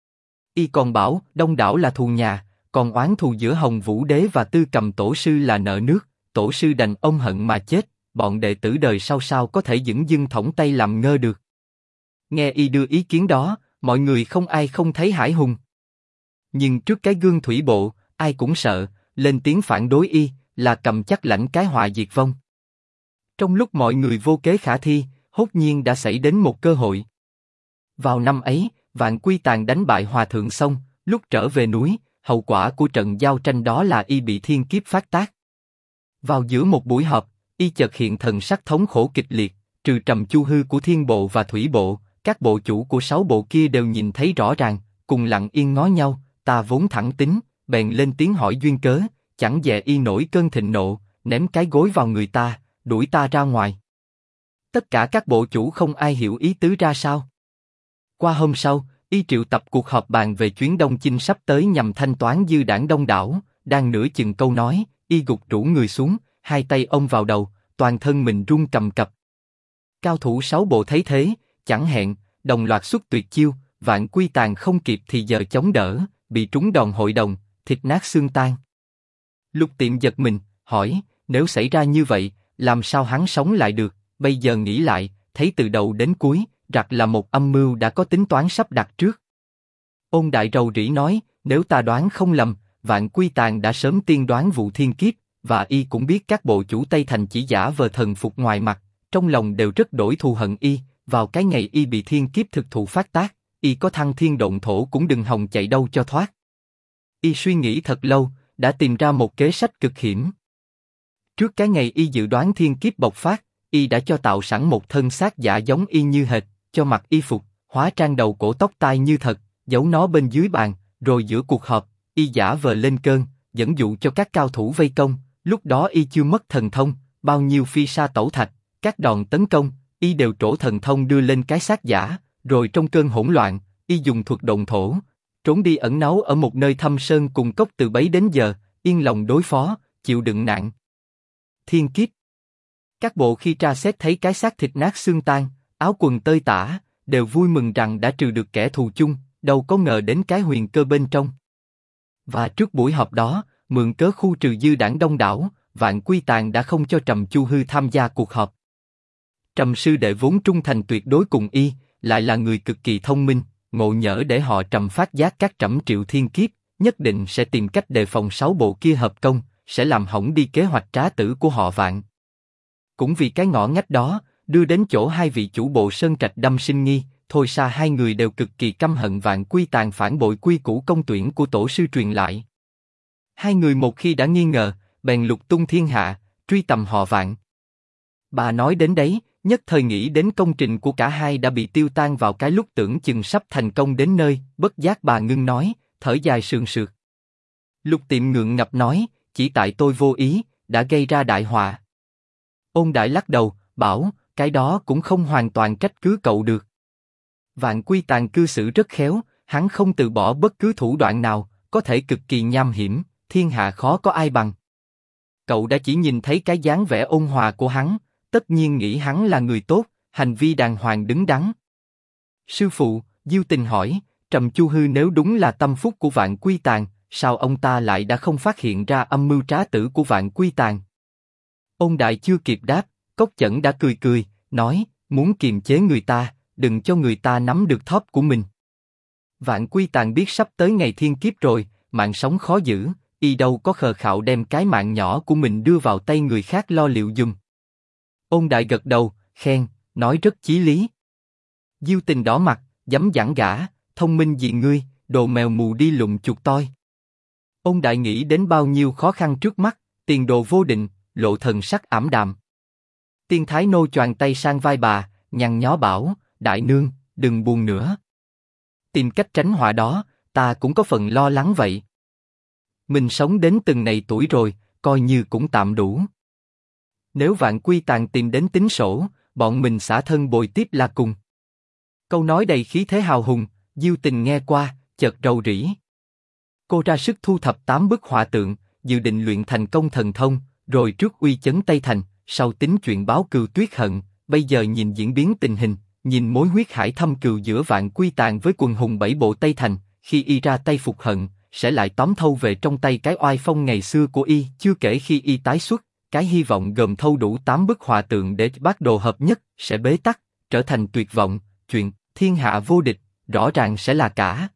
Y còn bảo Đông Đảo là thù nhà, còn oán thù giữa Hồng Vũ Đế và Tư Cầm tổ sư là nợ nước, tổ sư đành ôm hận mà chết, bọn đệ tử đời sau sao có thể dửng dưng thõng tay làm ngơ được. Nghe y đưa ý kiến đó, mọi người không ai không thấy hãi hùng. Nhưng trước cái gương thủy bộ, ai cũng sợ, lên tiếng phản đối y, là cầm chắc lãnh cái họa diệt vong. Trong lúc mọi người vô kế khả thi, hốt nhiên đã xảy đến một cơ hội. Vào năm ấy, Vạn Quy Tàn đánh bại Hòa Thượng xong, lúc trở về núi, hậu quả của trận giao tranh đó là y bị thiên kiếp phát tác. Vào giữa một buổi họp, y chợt hiện thần sắc thống khổ kịch liệt, trừ Trầm Chu Hư của Thiên Bộ và Thủy Bộ, các bộ chủ của 6 bộ kia đều nhìn thấy rõ ràng, cùng lặng yên ngó nhau. Ta vốn thẳng tính, bèn lên tiếng hỏi duyên cớ, chẳng dè y nổi cơn thịnh nộ, ném cái gối vào người ta, đuổi ta ra ngoài. Tất cả các bộ chủ không ai hiểu ý tứ ra sao. Qua hôm sau, y triệu tập cuộc họp bàn về chuyến Đông Chinh sắp tới nhằm thanh toán dư đảng Đông Đảo, đang nửa chừng câu nói, y gục rũ người xuống, hai tay ôm vào đầu, toàn thân mình run cầm cập. Cao thủ 6 bộ thấy thế, chẳng hẹn, đồng loạt xuất tuyệt chiêu, Vạn Quy Tàn không kịp thì giờ chống đỡ, bị trúng đòn hội đồng, thịt nát xương tan. Lục Tiệm giật mình, hỏi, nếu xảy ra như vậy, làm sao hắn sống lại được? Bây giờ nghĩ lại, thấy từ đầu đến cuối, rặt là một âm mưu đã có tính toán sắp đặt trước. Ôn Đại rầu rĩ nói, nếu ta đoán không lầm, Vạn Quy Tàn đã sớm tiên đoán vụ thiên kiếp, và y cũng biết các bộ chủ Tây Thành chỉ giả vờ thần phục ngoài mặt, trong lòng đều rất đổi thù hận y, vào cái ngày y bị thiên kiếp thực thụ phát tác, y có thăng thiên độn thổ cũng đừng hòng chạy đâu cho thoát. Y suy nghĩ thật lâu, đã tìm ra một kế sách cực hiểm. Trước cái ngày y dự đoán thiên kiếp bộc phát, y đã cho tạo sẵn một thân xác giả giống y như hệt, cho mặc y phục, hóa trang đầu cổ tóc tai như thật, giấu nó bên dưới bàn, rồi giữa cuộc họp, y giả vờ lên cơn, dẫn dụ cho các cao thủ vây công. Lúc đó y chưa mất thần thông, bao nhiêu phi sa tẩu thạch, các đòn tấn công, y đều trổ thần thông đưa lên cái xác giả, rồi trong cơn hỗn loạn, y dùng thuật độn thổ, trốn đi ẩn náu ở một nơi thâm sơn cùng cốc từ bấy đến giờ, yên lòng đối phó, chịu đựng nạn thiên kiếp. Các bộ khi tra xét thấy cái xác thịt nát xương tan, áo quần tơi tả, đều vui mừng rằng đã trừ được kẻ thù chung, đâu có ngờ đến cái huyền cơ bên trong. Và trước buổi họp đó, mượn cớ khu trừ dư đảng đông đảo, Vạn Quy Tàng đã không cho Trầm Chu Hư tham gia cuộc họp. Trầm sư đệ vốn trung thành tuyệt đối cùng y, lại là người cực kỳ thông minh, ngộ nhỡ để họ Trầm phát giác các trẫm triệu thiên kiếp, nhất định sẽ tìm cách đề phòng 6 bộ kia hợp công, sẽ làm hỏng đi kế hoạch trá tử của họ Vạn. Cũng vì cái ngõ ngách đó, đưa đến chỗ hai vị chủ bộ Sơn Trạch đâm sinh nghi, thôi xa hai người đều cực kỳ căm hận Vạn Quy Tàng phản bội quy củ công tuyển của tổ sư truyền lại. Hai người một khi đã nghi ngờ, bèn lục tung thiên hạ, truy tầm họ Vạn. Bà nói đến đấy, nhất thời nghĩ đến công trình của cả hai đã bị tiêu tan vào cái lúc tưởng chừng sắp thành công đến nơi, bất giác bà ngưng nói, thở dài sườn sượt. Lục Tiệm ngượng ngập nói, chỉ tại tôi vô ý, đã gây ra đại họa. Ôn Đại lắc đầu, bảo, cái đó cũng không hoàn toàn trách cứ cậu được. Vạn Quy Tàng cư xử rất khéo, hắn không từ bỏ bất cứ thủ đoạn nào, có thể cực kỳ nham hiểm, thiên hạ khó có ai bằng. Cậu đã chỉ nhìn thấy cái dáng vẻ ôn hòa của hắn, tất nhiên nghĩ hắn là người tốt, hành vi đàng hoàng đứng đắn. Sư phụ, Diêu Tình hỏi, Trầm Chu Hư nếu đúng là tâm phúc của Vạn Quy Tàng, sao ông ta lại đã không phát hiện ra âm mưu trá tử của Vạn Quy Tàng? Ôn Đại chưa kịp đáp, Cốc Chẩn đã cười cười, nói, muốn kiềm chế người ta, đừng cho người ta nắm được thóp của mình. Vạn Quy Tàng biết sắp tới ngày thiên kiếp rồi, mạng sống khó giữ, y đâu có khờ khạo đem cái mạng nhỏ của mình đưa vào tay người khác lo liệu giùm. Ôn Đại gật đầu, khen, nói rất chí lý. Diêu Tình đỏ mặt, dám dẳng gã, thông minh gì ngươi, đồ mèo mù đi lụm chuột toi. Ôn Đại nghĩ đến bao nhiêu khó khăn trước mắt, tiền đồ vô định, lộ thần sắc ảm đạm. Tiên Thái Nô choàng tay sang vai bà, nhăn nhó bảo, đại nương, đừng buồn nữa. Tìm cách tránh họa đó, ta cũng có phần lo lắng vậy. Mình sống đến từng này tuổi rồi, coi như cũng tạm đủ. Nếu Vạn Quy Tàng tìm đến tính sổ, bọn mình xả thân bồi tiếp là cùng. Câu nói đầy khí thế hào hùng, Diêu Tình nghe qua, chợt rầu rĩ. Cô ra sức thu thập 8 bức họa tượng, dự định luyện thành công thần thông, rồi trước uy chấn Tây Thành, sau tính chuyện báo cừu tuyết hận, bây giờ nhìn diễn biến tình hình, nhìn mối huyết hải thâm cừu giữa Vạn Quy Tàng với quần hùng 7 bộ Tây Thành, khi y ra tay phục hận, sẽ lại tóm thâu về trong tay cái oai phong ngày xưa của y, chưa kể khi y tái xuất, cái hy vọng gồm thâu đủ 8 bức họa tượng để Bát Đồ hợp nhất, sẽ bế tắc, trở thành tuyệt vọng, chuyện thiên hạ vô địch, rõ ràng sẽ là cả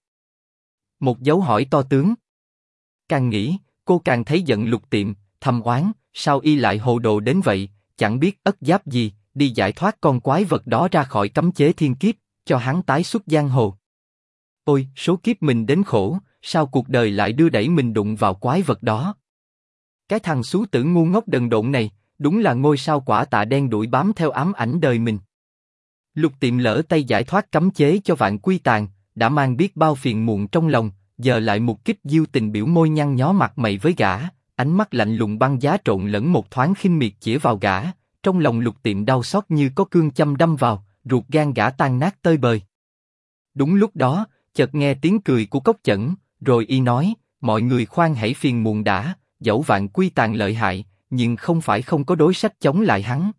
một dấu hỏi to tướng. Càng nghĩ, cô càng thấy giận Lục Tiệm, thầm oán, sao y lại hồ đồ đến vậy, chẳng biết ất giáp gì, đi giải thoát con quái vật đó ra khỏi cấm chế thiên kiếp, cho hắn tái xuất giang hồ. Ôi, số kiếp mình đến khổ, sao cuộc đời lại đưa đẩy mình đụng vào quái vật đó? Cái thằng xú tử ngu ngốc đần độn này, đúng là ngôi sao quả tạ đen đuổi bám theo ám ảnh đời mình. Lục Tiệm lỡ tay giải thoát cấm chế cho Vạn Quy Tàng, đã mang biết bao phiền muộn trong lòng, giờ lại mục kích Diêu Tình biểu môi nhăn nhó mặt mày với gã, ánh mắt lạnh lùng băng giá trộn lẫn một thoáng khinh miệt chĩa vào gã, trong lòng Lục Tiệm đau xót như có cương châm đâm vào, ruột gan gã tan nát tơi bời. Đúng lúc đó, chợt nghe tiếng cười của Cốc Chẩn, rồi y nói, mọi người khoan hãy phiền muộn đã, dẫu Vạn Quy Tàng lợi hại, nhưng không phải không có đối sách chống lại hắn.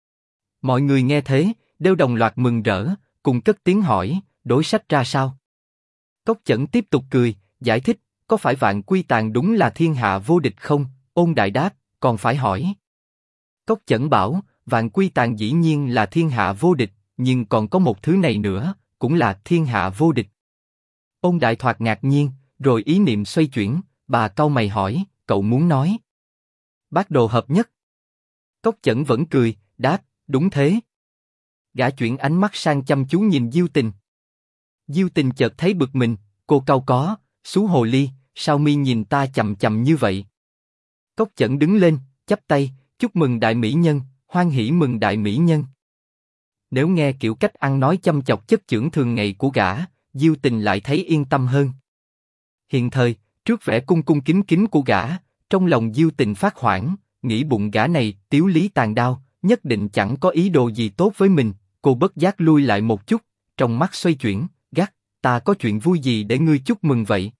Mọi người nghe thế, đều đồng loạt mừng rỡ, cùng cất tiếng hỏi, đối sách ra sao? Cốc Chẩn tiếp tục cười, giải thích, có phải Vạn Quy Tàng đúng là thiên hạ vô địch không? Ôn Đại đáp, còn phải hỏi. Cốc Chẩn bảo, Vạn Quy Tàng dĩ nhiên là thiên hạ vô địch, nhưng còn có một thứ này nữa, cũng là thiên hạ vô địch. Ôn Đại thoạt ngạc nhiên, rồi ý niệm xoay chuyển, bà cau mày hỏi, cậu muốn nói Bát Đồ hợp nhất? Cốc Chẩn vẫn cười, đáp, đúng thế. Gã chuyển ánh mắt sang chăm chú nhìn Diêu Tình. Diêu Tình chợt thấy bực mình, cô cau có, xú hồ ly, sao mi nhìn ta chằm chằm như vậy? Cốc Chẩn đứng lên, chắp tay, chúc mừng đại mỹ nhân, hoan hỉ mừng đại mỹ nhân. Nếu nghe kiểu cách ăn nói chăm chọc chất chưởng thường ngày của gã, Diêu Tình lại thấy yên tâm hơn. Hiện thời, trước vẻ cung cung kính kính của gã, trong lòng Diêu Tình phát hoảng, nghĩ bụng gã này tiếu lý tàn đao, nhất định chẳng có ý đồ gì tốt với mình. Cô bất giác lui lại một chút, trong mắt xoay chuyển, gắt, ta có chuyện vui gì để ngươi chúc mừng vậy?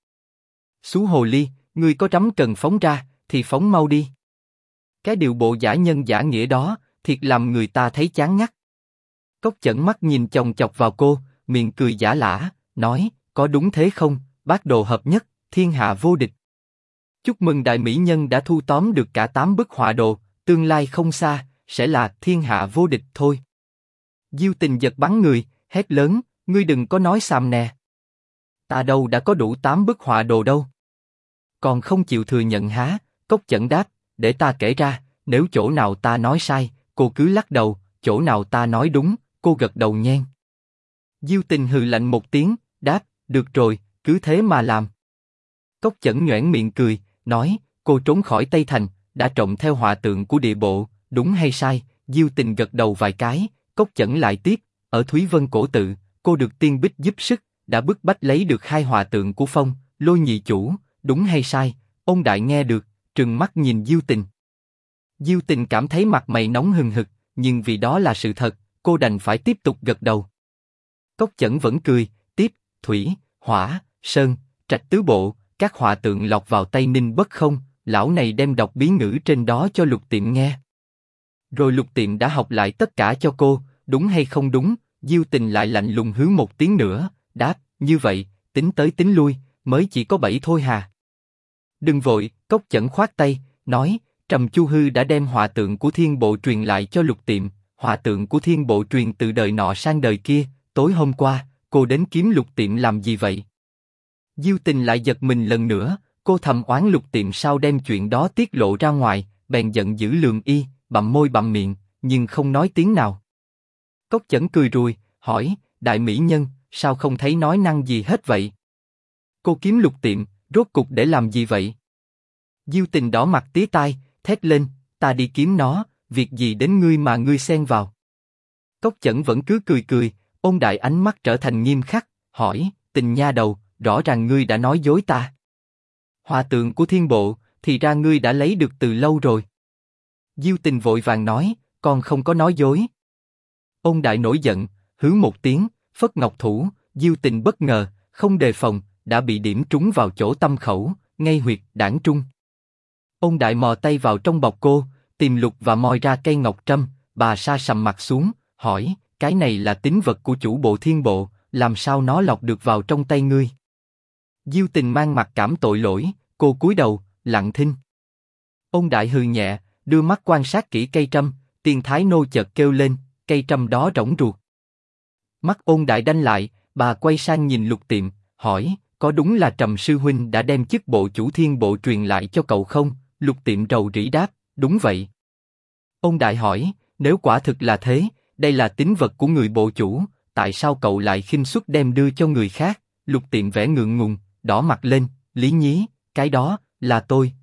Xú hồ ly, ngươi có trắm cần phóng ra, thì phóng mau đi. Cái điệu bộ giả nhân giả nghĩa đó, thiệt làm người ta thấy chán ngắt. Cốc Chẩn mắt nhìn chòng chọc vào cô, miệng cười giả lả, nói, có đúng thế không, bát đồ hợp nhất, thiên hạ vô địch. Chúc mừng đại mỹ nhân đã thu tóm được cả 8 bức họa đồ, tương lai không xa, sẽ là thiên hạ vô địch thôi. Diêu Tình giật bắn người, hét lớn, ngươi đừng có nói xàm nè. Ta đâu đã có đủ 8 bức họa đồ đâu. Còn không chịu thừa nhận há? Cốc Chẩn đáp, để ta kể ra, nếu chỗ nào ta nói sai, cô cứ lắc đầu, chỗ nào ta nói đúng, cô gật đầu nhen. Diêu Tình hừ lạnh một tiếng, đáp, được rồi, cứ thế mà làm. Cốc Chẩn nhoẻn miệng cười, nói, cô trốn khỏi Tây Thành, đã trộm theo họa tượng của địa bộ, đúng hay sai? Diêu Tình gật đầu vài cái, Cốc Chẩn lại tiếp, ở Thúy Vân cổ tự, cô được Tiên Bích giúp sức, đã bức bách lấy được 2 họa tượng của Phong, Lôi nhị chủ, đúng hay sai? Ôn Đại nghe được, trừng mắt nhìn Diêu Tình. Diêu Tình cảm thấy mặt mày nóng hừng hực, nhưng vì đó là sự thật, cô đành phải tiếp tục gật đầu. Cốc Chẩn vẫn cười, tiếp, thủy, hỏa, sơn, trạch tứ bộ, các họa tượng lọt vào tay Ninh Bất Không, lão này đem đọc bí ngữ trên đó cho Lục Tiệm nghe. Rồi Lục Tiệm đã học lại tất cả cho cô, đúng hay không đúng? Diêu Tình lại lạnh lùng hứ một tiếng nữa, đáp, như vậy, tính tới tính lui, mới chỉ có 7 thôi hà. Đừng vội, Cốc Chẩn khoát tay, nói, Trầm Chu Hư đã đem họa tượng của Thiên Bộ truyền lại cho Lục Tiệm, họa tượng của Thiên Bộ truyền từ đời nọ sang đời kia, tối hôm qua, cô đến kiếm Lục Tiệm làm gì vậy? Diêu Tình lại giật mình lần nữa, cô thầm oán Lục Tiệm sao đem chuyện đó tiết lộ ra ngoài, bèn giận dữ lườm y, bặm môi bặm miệng, nhưng không nói tiếng nào. Cốc Chẩn cười rùi, hỏi, đại mỹ nhân, sao không thấy nói năng gì hết vậy? Cô kiếm Lục Tiệm, rốt cục để làm gì vậy? Diêu Tình đỏ mặt tía tai, thét lên, ta đi kiếm nó, việc gì đến ngươi mà ngươi xen vào? Cốc Chẩn vẫn cứ cười cười, Ôn Đại ánh mắt trở thành nghiêm khắc, hỏi, Tình nha đầu, rõ ràng ngươi đã nói dối ta. Họa tượng của Thiên Bộ, thì ra ngươi đã lấy được từ lâu rồi. Diêu Tình vội vàng nói, con không có nói dối. Ôn Đại nổi giận, hứ một tiếng, phất ngọc thủ, Diêu Tình bất ngờ, không đề phòng, đã bị điểm trúng vào chỗ tâm khẩu, ngay huyệt đảng trung. Ôn Đại mò tay vào trong bọc cô, tìm lục và moi ra cây ngọc trâm, bà sa sầm mặt xuống, hỏi, cái này là tín vật của chủ bộ Thiên Bộ, làm sao nó lọt được vào trong tay ngươi? Diêu Tình mang mặt cảm tội lỗi, cô cúi đầu, lặng thinh. Ôn Đại hừ nhẹ, đưa mắt quan sát kỹ cây trâm, Tiên Thái nô chợt kêu lên, cây trâm đó rỗng ruột. Mắt Ôn Đại đanh lại, bà quay sang nhìn Lục Tiệm, hỏi, có đúng là Trầm sư huynh đã đem chức bộ chủ Thiên Bộ truyền lại cho cậu không? Lục Tiệm rầu rĩ đáp, đúng vậy. Ôn Đại hỏi, nếu quả thực là thế, đây là tín vật của người bộ chủ, tại sao cậu lại khinh suất đem đưa cho người khác? Lục Tiệm vẻ ngượng ngùng, đỏ mặt lên, lý nhí, cái đó là tôi,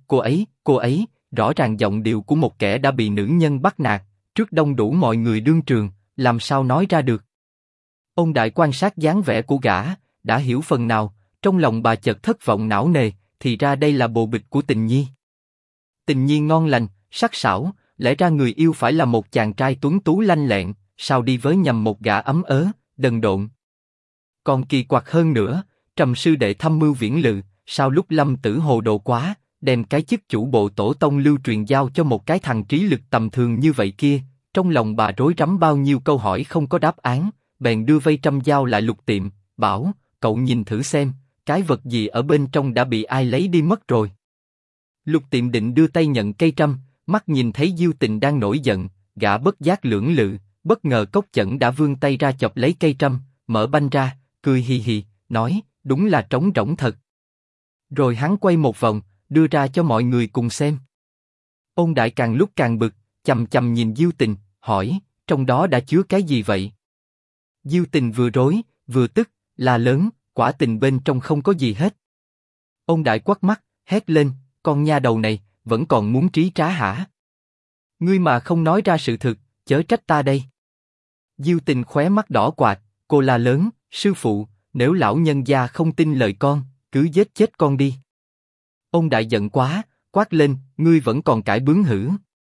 cô ấy, rõ ràng giọng điệu của một kẻ đã bị nữ nhân bắt nạt, trước đông đủ mọi người đương trường, làm sao nói ra được? Ôn Đại quan sát dáng vẻ của gã, đã hiểu phần nào, trong lòng bà chợt thất vọng não nề, thì ra đây là bồ bịch của Tình Nhi. Tình Nhi ngon lành, sắc sảo, lẽ ra người yêu phải là một chàng trai tuấn tú lanh lẹn, sao đi với nhầm một gã ấm ớ, đần độn. Còn kỳ quặc hơn nữa, Trầm sư đệ thâm mưu viễn lự, sao lúc Lâm Tử hồ đồ quá, đem cái chức chủ bộ tổ tông lưu truyền giao cho một cái thằng trí lực tầm thường như vậy kia. Trong lòng bà rối rắm bao nhiêu câu hỏi không có đáp án, bèn đưa vây trăm dao lại Lục Tiệm, bảo, cậu nhìn thử xem, cái vật gì ở bên trong đã bị ai lấy đi mất rồi. Lục Tiệm định đưa tay nhận cây trâm, mắt nhìn thấy Diêu Tình đang nổi giận, gã bất giác lưỡng lự, bất ngờ Cốc Chẩn đã vươn tay ra chộp lấy cây trâm, mở banh ra, cười hì hì, nói, đúng là trống rỗng thật. Rồi hắn quay một vòng, đưa ra cho mọi người cùng xem. Ôn Đại càng lúc càng bực, chằm chằm nhìn Diêu Tình, hỏi, trong đó đã chứa cái gì vậy? Diêu Tình vừa rối, vừa tức, la lớn, quả tình bên trong không có gì hết. Ông Đại quắt mắt, hét lên, con nha đầu này, vẫn còn muốn trí trá hả? Ngươi mà không nói ra sự thực, chớ trách ta đây. Diêu Tình khóe mắt đỏ quạt, cô la lớn, sư phụ, nếu lão nhân gia không tin lời con, cứ giết chết con đi. Ông Đại giận quá, quát lên, ngươi vẫn còn cãi bướng hử?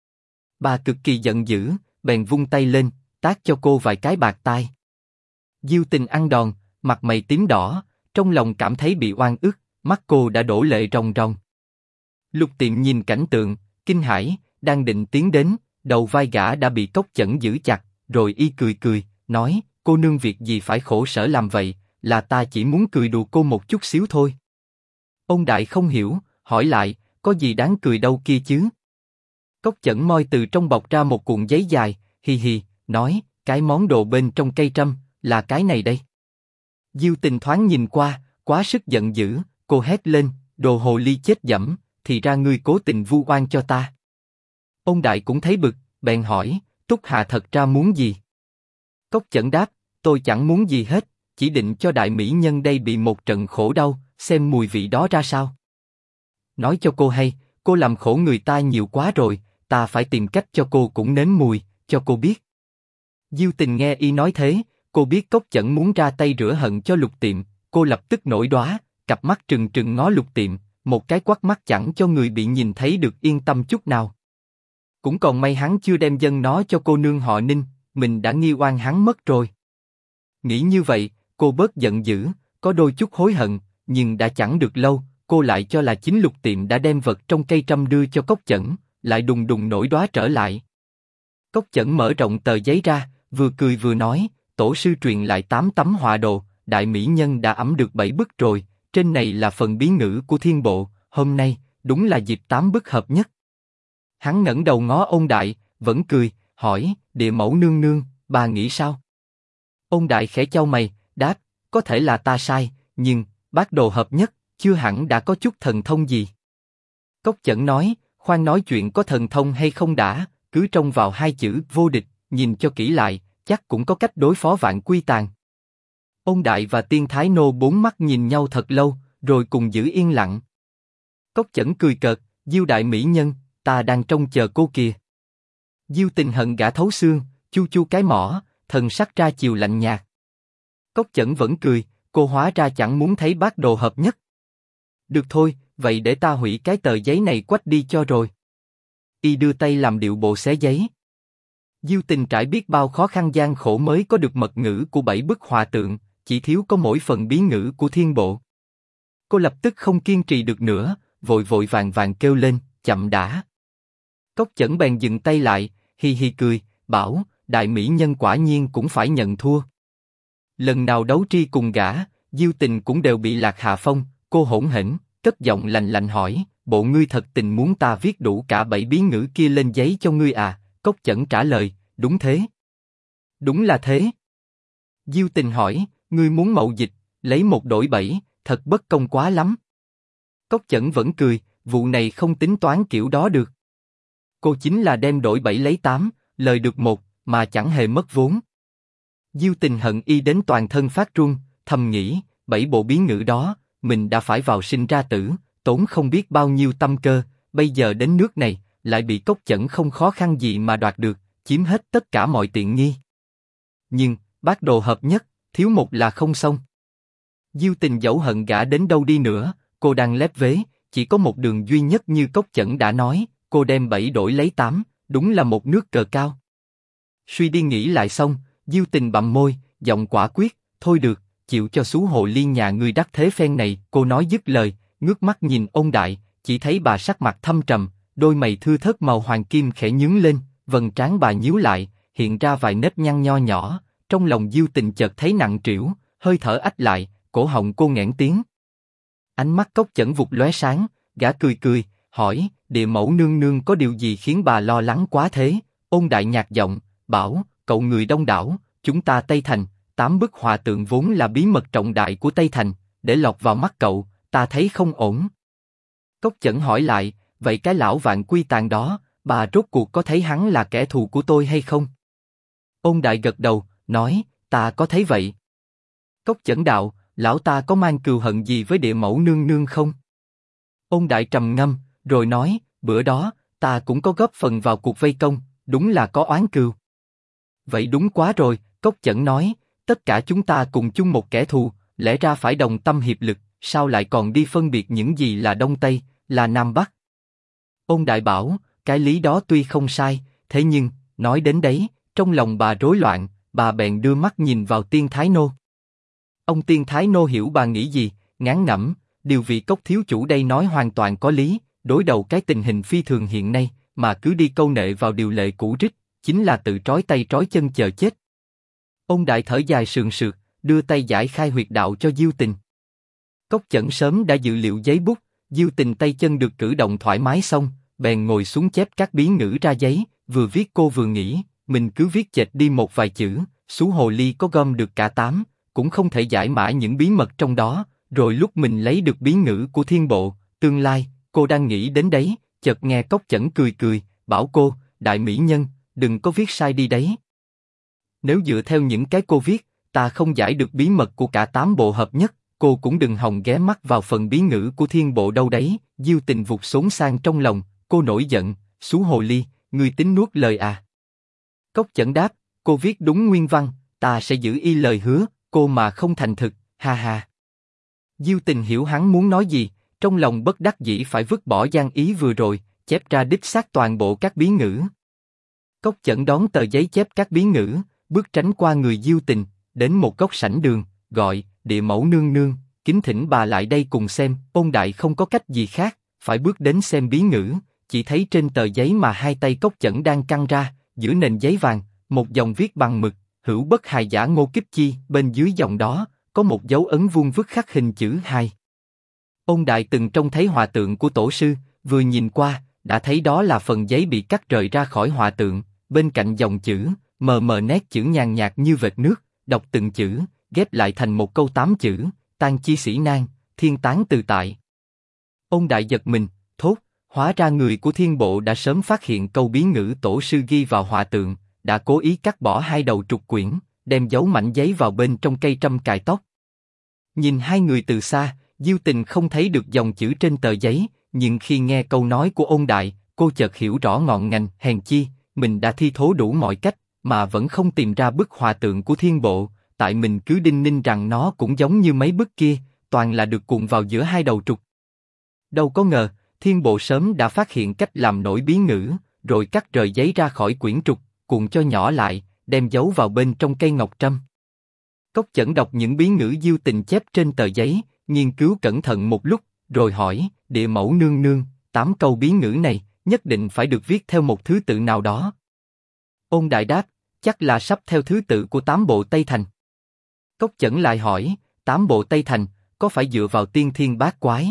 Bà cực kỳ giận dữ, bèn vung tay lên, tát cho cô vài cái bạc tai. Diêu Tình ăn đòn, mặt mày tím đỏ, trong lòng cảm thấy bị oan ức, mắt cô đã đổ lệ ròng ròng. Lục Tiệm nhìn cảnh tượng, kinh hãi, đang định tiến đến, đầu vai gã đã bị Cốc Chẩn giữ chặt, rồi y cười cười, nói, cô nương việc gì phải khổ sở làm vậy, là ta chỉ muốn cười đùa cô một chút xíu thôi. Ông Đại không hiểu, hỏi lại, có gì đáng cười đâu kia chứ? Cốc Chẩn moi từ trong bọc ra một cuộn giấy dài, hì hì, nói, cái món đồ bên trong cây trâm, là cái này đây. Diêu Tình thoáng nhìn qua, quá sức giận dữ, cô hét lên, đồ hồ ly chết dẫm, thì ra ngươi cố tình vu oan cho ta. Ông Đại cũng thấy bực, bèn hỏi, Túc Hà thật ra muốn gì? Cốc Chẩn đáp, tôi chẳng muốn gì hết, chỉ định cho đại mỹ nhân đây bị một trận khổ đau, xem mùi vị đó ra sao. Nói cho cô hay, cô làm khổ người ta nhiều quá rồi, ta phải tìm cách cho cô cũng nếm mùi, cho cô biết. Diêu Tình nghe y nói thế, cô biết Cốc Chẩn muốn ra tay rửa hận cho Lục Tiệm, cô lập tức nổi đoá, cặp mắt trừng trừng ngó Lục Tiệm, một cái quắt mắt chẳng cho người bị nhìn thấy được yên tâm chút nào. Cũng còn may hắn chưa đem dâng nó cho cô nương họ Ninh, mình đã nghi oan hắn mất rồi. Nghĩ như vậy, cô bớt giận dữ, có đôi chút hối hận, nhưng đã chẳng được lâu, cô lại cho là chính Lục Tiệm đã đem vật trong cây trâm đưa cho Cốc Chẩn, lại đùng đùng nổi đoá trở lại. Cốc Chẩn mở rộng tờ giấy ra, vừa cười vừa nói, tổ sư truyền lại 8 tấm họa đồ, đại mỹ nhân đã ẵm được 7 bức rồi, trên này là phần bí ngữ của thiên bộ, hôm nay, đúng là dịp 8 bức hợp nhất. Hắn ngẩng đầu ngó ông Đại, vẫn cười, hỏi, địa mẫu nương nương, bà nghĩ sao? Ông Đại khẽ chau mày, đáp, có thể là ta sai, nhưng, bát đồ hợp nhất, chưa hẳn đã có chút thần thông gì. Cốc Chẩn nói, khoan nói chuyện có thần thông hay không đã, cứ trông vào hai chữ vô địch, nhìn cho kỹ lại, chắc cũng có cách đối phó Vạn Quy Tàn. Ông Đại và Tiên Thái Nô bốn mắt nhìn nhau thật lâu, rồi cùng giữ yên lặng. Cốc Chẩn cười cợt, Diêu đại mỹ nhân, ta đang trông chờ cô kìa. Diêu Tình hận gã thấu xương, chu chu cái mỏ, thần sắc ra chiều lạnh nhạt. Cốc Chẩn vẫn cười, cô hóa ra chẳng muốn thấy bát đồ hợp nhất. Được thôi, vậy để ta hủy cái tờ giấy này quách đi cho rồi. Y đưa tay làm điệu bộ xé giấy. Diêu Tình trải biết bao khó khăn gian khổ mới có được mật ngữ của 7 bức hòa tượng, chỉ thiếu có mỗi phần bí ngữ của thiên bộ. Cô lập tức không kiên trì được nữa, vội vội vàng vàng kêu lên, chậm đã. Cốc Chẩn bèn dừng tay lại, hi hi cười, bảo, đại mỹ nhân quả nhiên cũng phải nhận thua. Lần nào đấu tri cùng gã, Diêu Tình cũng đều bị lạc hạ phong, cô hỗn hển, cất giọng lạnh lạnh hỏi, bộ ngươi thật tình muốn ta viết đủ cả 7 bí ngữ kia lên giấy cho ngươi à? Cốc Chẩn trả lời, đúng thế. Đúng là thế. Diêu Tình hỏi, ngươi muốn mậu dịch, lấy 1 đổi 7, thật bất công quá lắm. Cốc Chẩn vẫn cười, vụ này không tính toán kiểu đó được. Cô chính là đem đổi 7 lấy 8, lời được 1, mà chẳng hề mất vốn. Diêu Tình hận y đến toàn thân phát run, thầm nghĩ, 7 bộ bí ngữ đó, mình đã phải vào sinh ra tử, tốn không biết bao nhiêu tâm cơ, bây giờ đến nước này, lại bị Cốc Chẩn không khó khăn gì mà đoạt được, chiếm hết tất cả mọi tiện nghi. Nhưng, bát đồ hợp nhất, thiếu một là không xong. Diêu Tình dẫu hận gã đến đâu đi nữa, cô đang lép vế, chỉ có một đường duy nhất như Cốc Chẩn đã nói, cô đem 7 đổi lấy 8, đúng là một nước cờ cao. Suy đi nghĩ lại xong, Diêu Tình bặm môi, giọng quả quyết, thôi được, chịu cho xú hồ ly nhà ngươi đắc thế phen này. Cô nói dứt lời, ngước mắt nhìn ông Đại, chỉ thấy bà sắc mặt thâm trầm, đôi mày thưa thớt màu hoàng kim khẽ nhướng lên, vầng trán bà nhíu lại, hiện ra vài nếp nhăn nho nhỏ. Trong lòng Diêu Tình chợt thấy nặng trĩu, hơi thở ách lại, cổ họng cô nghẹn tiếng. Ánh mắt Cốc Chẩn vụt lóe sáng, gã cười cười, hỏi, địa mẫu nương nương có điều gì khiến bà lo lắng quá thế? Ôn Đại nhạt giọng, bảo, cậu người đông đảo, chúng ta Tây Thành, 8 bức hòa tượng vốn là bí mật trọng đại của Tây Thành, để lọt vào mắt cậu, ta thấy không ổn. Cốc Chẩn hỏi lại, vậy cái lão Vạn Quy Tàn đó, bà rốt cuộc có thấy hắn là kẻ thù của tôi hay không? Ôn Đại gật đầu, nói, ta có thấy vậy. Cốc Chẩn đạo, lão ta có mang cừu hận gì với địa mẫu nương nương không? Ôn Đại trầm ngâm, rồi nói, bữa đó, ta cũng có góp phần vào cuộc vây công, đúng là có oán cừu. Vậy đúng quá rồi, Cốc Chẩn nói, tất cả chúng ta cùng chung một kẻ thù, lẽ ra phải đồng tâm hiệp lực, sao lại còn đi phân biệt những gì là Đông Tây, là Nam Bắc? Ôn Đại bảo, cái lý đó tuy không sai, thế nhưng, nói đến đấy, trong lòng bà rối loạn, bà bèn đưa mắt nhìn vào Tiên Thái Nô. Ông Tiên Thái Nô hiểu bà nghĩ gì, ngán ngẩm, điều vị Cốc thiếu chủ đây nói hoàn toàn có lý, đối đầu cái tình hình phi thường hiện nay, mà cứ đi câu nệ vào điều lệ cũ rích, chính là tự trói tay trói chân chờ chết. Ôn Đại thở dài sườn sượt, đưa tay giải khai huyệt đạo cho Diêu Tình. Cốc Chẩn sớm đã dự liệu giấy bút, Diêu Tình tay chân được cử động thoải mái xong, bèn ngồi xuống chép các bí ngữ ra giấy, vừa viết cô vừa nghĩ, mình cứ viết chệch đi một vài chữ, xú hồ ly có gom được cả 8, cũng không thể giải mã những bí mật trong đó, rồi lúc mình lấy được bí ngữ của thiên bộ, tương lai, cô đang nghĩ đến đấy, chợt nghe Cốc Chẩn cười cười, bảo cô, đại mỹ nhân, đừng có viết sai đi đấy. Nếu dựa theo những cái cô viết, ta không giải được bí mật của cả 8 bộ hợp nhất, cô cũng đừng hòng ghé mắt vào phần bí ngữ của thiên bộ đâu đấy. Diêu Tình vụt xốn sang trong lòng, cô nổi giận, xú hồ ly, ngươi tính nuốt lời à? Cốc Chẩn đáp, cô viết đúng nguyên văn, ta sẽ giữ y lời hứa, cô mà không thành thực, ha ha. Diêu Tình hiểu hắn muốn nói gì, trong lòng bất đắc dĩ phải vứt bỏ gian ý vừa rồi, chép ra đích xác toàn bộ các bí ngữ. Cốc Chẩn đón tờ giấy chép các bí ngữ, bước tránh qua người Diêu Tình, đến một góc sảnh đường, gọi, địa mẫu nương nương, kính thỉnh bà lại đây cùng xem. Ôn Đại không có cách gì khác, phải bước đến xem bí ngữ, chỉ thấy trên tờ giấy mà hai tay Cốc Chẩn đang căng ra, giữa nền giấy vàng, một dòng viết bằng mực, hữu bất hài giả Ngô Kíp Chi, bên dưới dòng đó, có một dấu ấn vuông vức khắc hình chữ 2. Ôn Đại từng trông thấy họa tượng của tổ sư, vừa nhìn qua, đã thấy đó là phần giấy bị cắt rời ra khỏi họa tượng, bên cạnh dòng chữ, mờ mờ nét chữ nhàn nhạt như vệt nước, đọc từng chữ, ghép lại thành một câu 8 chữ, tan chi sĩ nan, thiên tán tự tại. Ôn Đại giật mình, thốt, hóa ra người của thiên bộ đã sớm phát hiện câu bí ngữ tổ sư ghi vào họa tượng, đã cố ý cắt bỏ hai đầu trục quyển, đem dấu mảnh giấy vào bên trong cây trâm cài tóc. Nhìn hai người từ xa, Diêu Tình không thấy được dòng chữ trên tờ giấy, nhưng khi nghe câu nói của Ôn Đại, cô chợt hiểu rõ ngọn ngành. Hèn chi, mình đã thi thố đủ mọi cách, mà vẫn không tìm ra bức họa tượng của thiên bộ, tại mình cứ đinh ninh rằng nó cũng giống như mấy bức kia, toàn là được cuộn vào giữa hai đầu trục. Đâu có ngờ, thiên bộ sớm đã phát hiện cách làm nổi bí ngữ, rồi cắt rời giấy ra khỏi quyển trục, cuộn cho nhỏ lại, đem giấu vào bên trong cây ngọc trâm. Cốc Chẩn đọc những bí ngữ Diêu Tình chép trên tờ giấy, nghiên cứu cẩn thận một lúc, rồi hỏi, địa mẫu nương nương, 8 câu bí ngữ này, nhất định phải được viết theo một thứ tự nào đó. Ôn Đại đáp, chắc là sắp theo thứ tự của 8 bộ Tây Thành. Cốc Chẩn lại hỏi, 8 bộ Tây Thành, có phải dựa vào tiên thiên bát quái?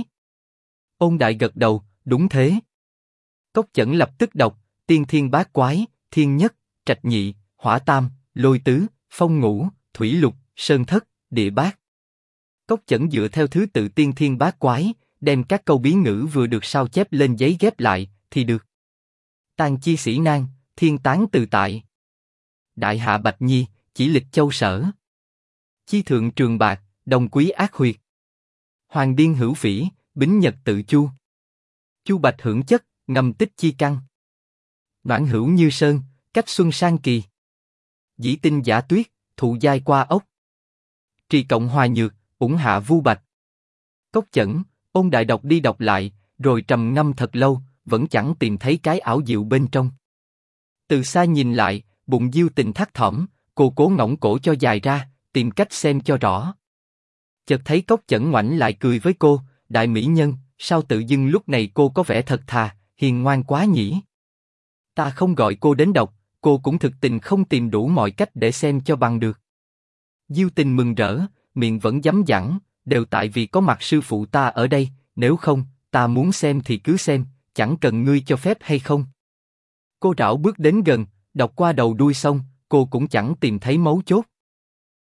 Ôn Đại gật đầu, đúng thế. Cốc Chẩn lập tức đọc, tiên thiên bát quái, thiên nhất, trạch nhị, hỏa tam, lôi tứ, phong ngũ, thủy lục, sơn thất, địa bát. Cốc Chẩn dựa theo thứ tự tiên thiên bát quái, đem các câu bí ngữ vừa được sao chép lên giấy ghép lại, thì được. Tang chi sĩ nan, thiên tán tự tại. Đại hạ Bạch Nhi, chỉ lịch châu sở. Chi thượng trường bạc, đồng quý ác huyệt. Hoàng điên hữu phỉ, bính nhật tự chu. Chu bạch hưởng chất, ngầm tích chi căn. Noãn hữu như sơn, cách xuân sang kỳ. Dĩ tinh giả tuyết, thụ giai qua ốc. Trì cộng hòa nhược, ủng hạ vu bạch. Cốc Chẩn, Ôn Đại đọc đi đọc lại, rồi trầm ngâm thật lâu, vẫn chẳng tìm thấy cái ảo diệu bên trong. Từ xa nhìn lại, bụng Diêu Tình thắt thỏm, cô cố ngỗng cổ cho dài ra, tìm cách xem cho rõ. Chợt thấy Cốc Chẩn ngoảnh lại cười với cô, đại mỹ nhân, sao tự dưng lúc này cô có vẻ thật thà, hiền ngoan quá nhỉ? Ta không gọi cô đến đọc, cô cũng thực tình không tìm đủ mọi cách để xem cho bằng được. Diêu Tình mừng rỡ, miệng vẫn dấm dẳng, đều tại vì có mặt sư phụ ta ở đây, nếu không, ta muốn xem thì cứ xem, chẳng cần ngươi cho phép hay không. Cô rảo bước đến gần, đọc qua đầu đuôi xong, cô cũng chẳng tìm thấy mấu chốt.